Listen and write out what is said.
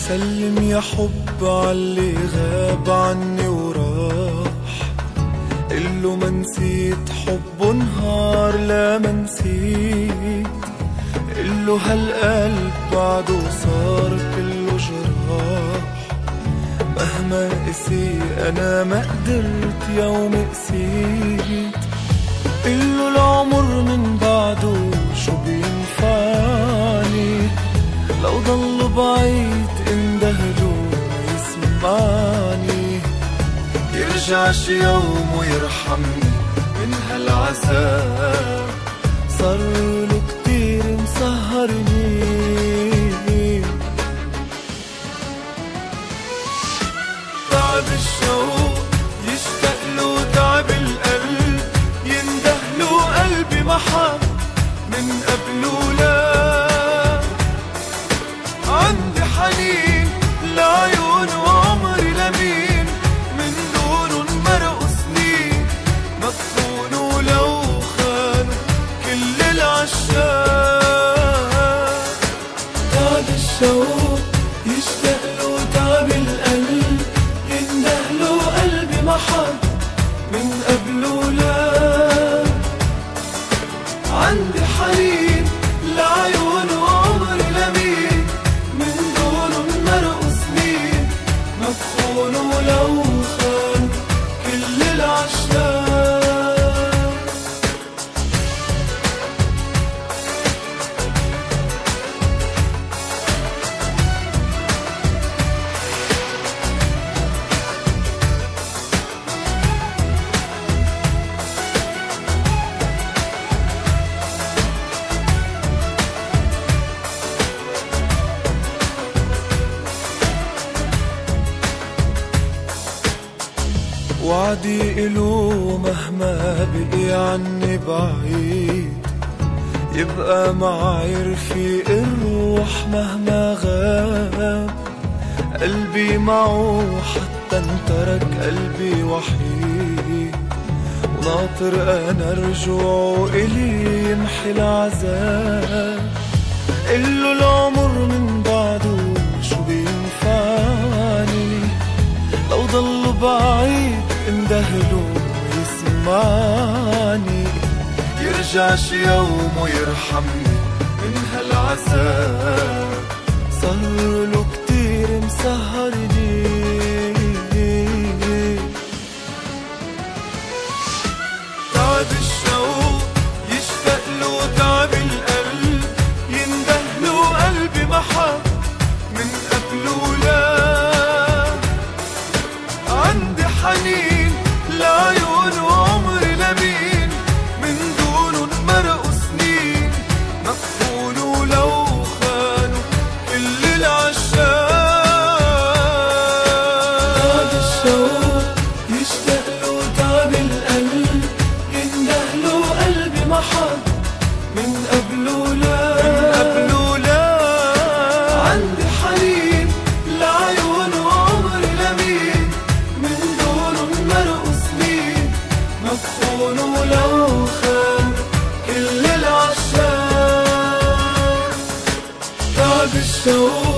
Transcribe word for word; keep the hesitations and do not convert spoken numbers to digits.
سلم يا حب عاللي غاب عني وراح، قله ما نسيت حبه نهار لا ما نسيت، قله هالقلب بعده صار كله جراح، مهما قسي أنا ما قدرت يوم قسيت، قله العمر من بعده شو بينفعني، لو ضل بعيد اندهله يسمعني، يرجع شي يوم ويرحمني من هالعذاب، صارله كتير مسهرني. تعب الشوق يشتاق له، تعب القلب يندهله، قلبي ما حب من قبله لا، عندي حنين لعيون وعمري لمين، من دونن مرقوا سنين، مدفونوا لو خانوا كل العشاق. تعب الشوق يشتاق له، تعب القلب يندهله، قلبي ما حب من قبله لا، عندي حنين لعيون وعمري لمين، من دونن مرقوا سنين، مدفونوا لو خان كل العشاق. وعدي إله مهما بقي عني بعيد، يبقى معي رفيق الروح مهما غاب، قلبي معه حتى انترك قلبي وحيد، وناطر أنا رجوعه إلي يمحي العذاب، قله العمر من بعده شو بينفعني، لو ضل بعيد اندهله يسمعني، يرجع شي يوم ويرحمني من هالعذاب، صارله كتير مسهرني. تعب الشوق يشتاق له، تعب القلب يندهله، قلبي ما حب من قبله لا، عندي حنين لعيون وعمري لمين، من دونن مرقوا سنين، مدفونوا لو خانوا كل العشاق. تعب الشوق يشتاق له، تعب القلب يندهله، قلبي ما حب من قبله لا، من قبله لا، عندي حنين لعيون وعمري لمين، من دونن مرقوا سنين، مدفونوا لو خان كل العشاق. تعب الشوق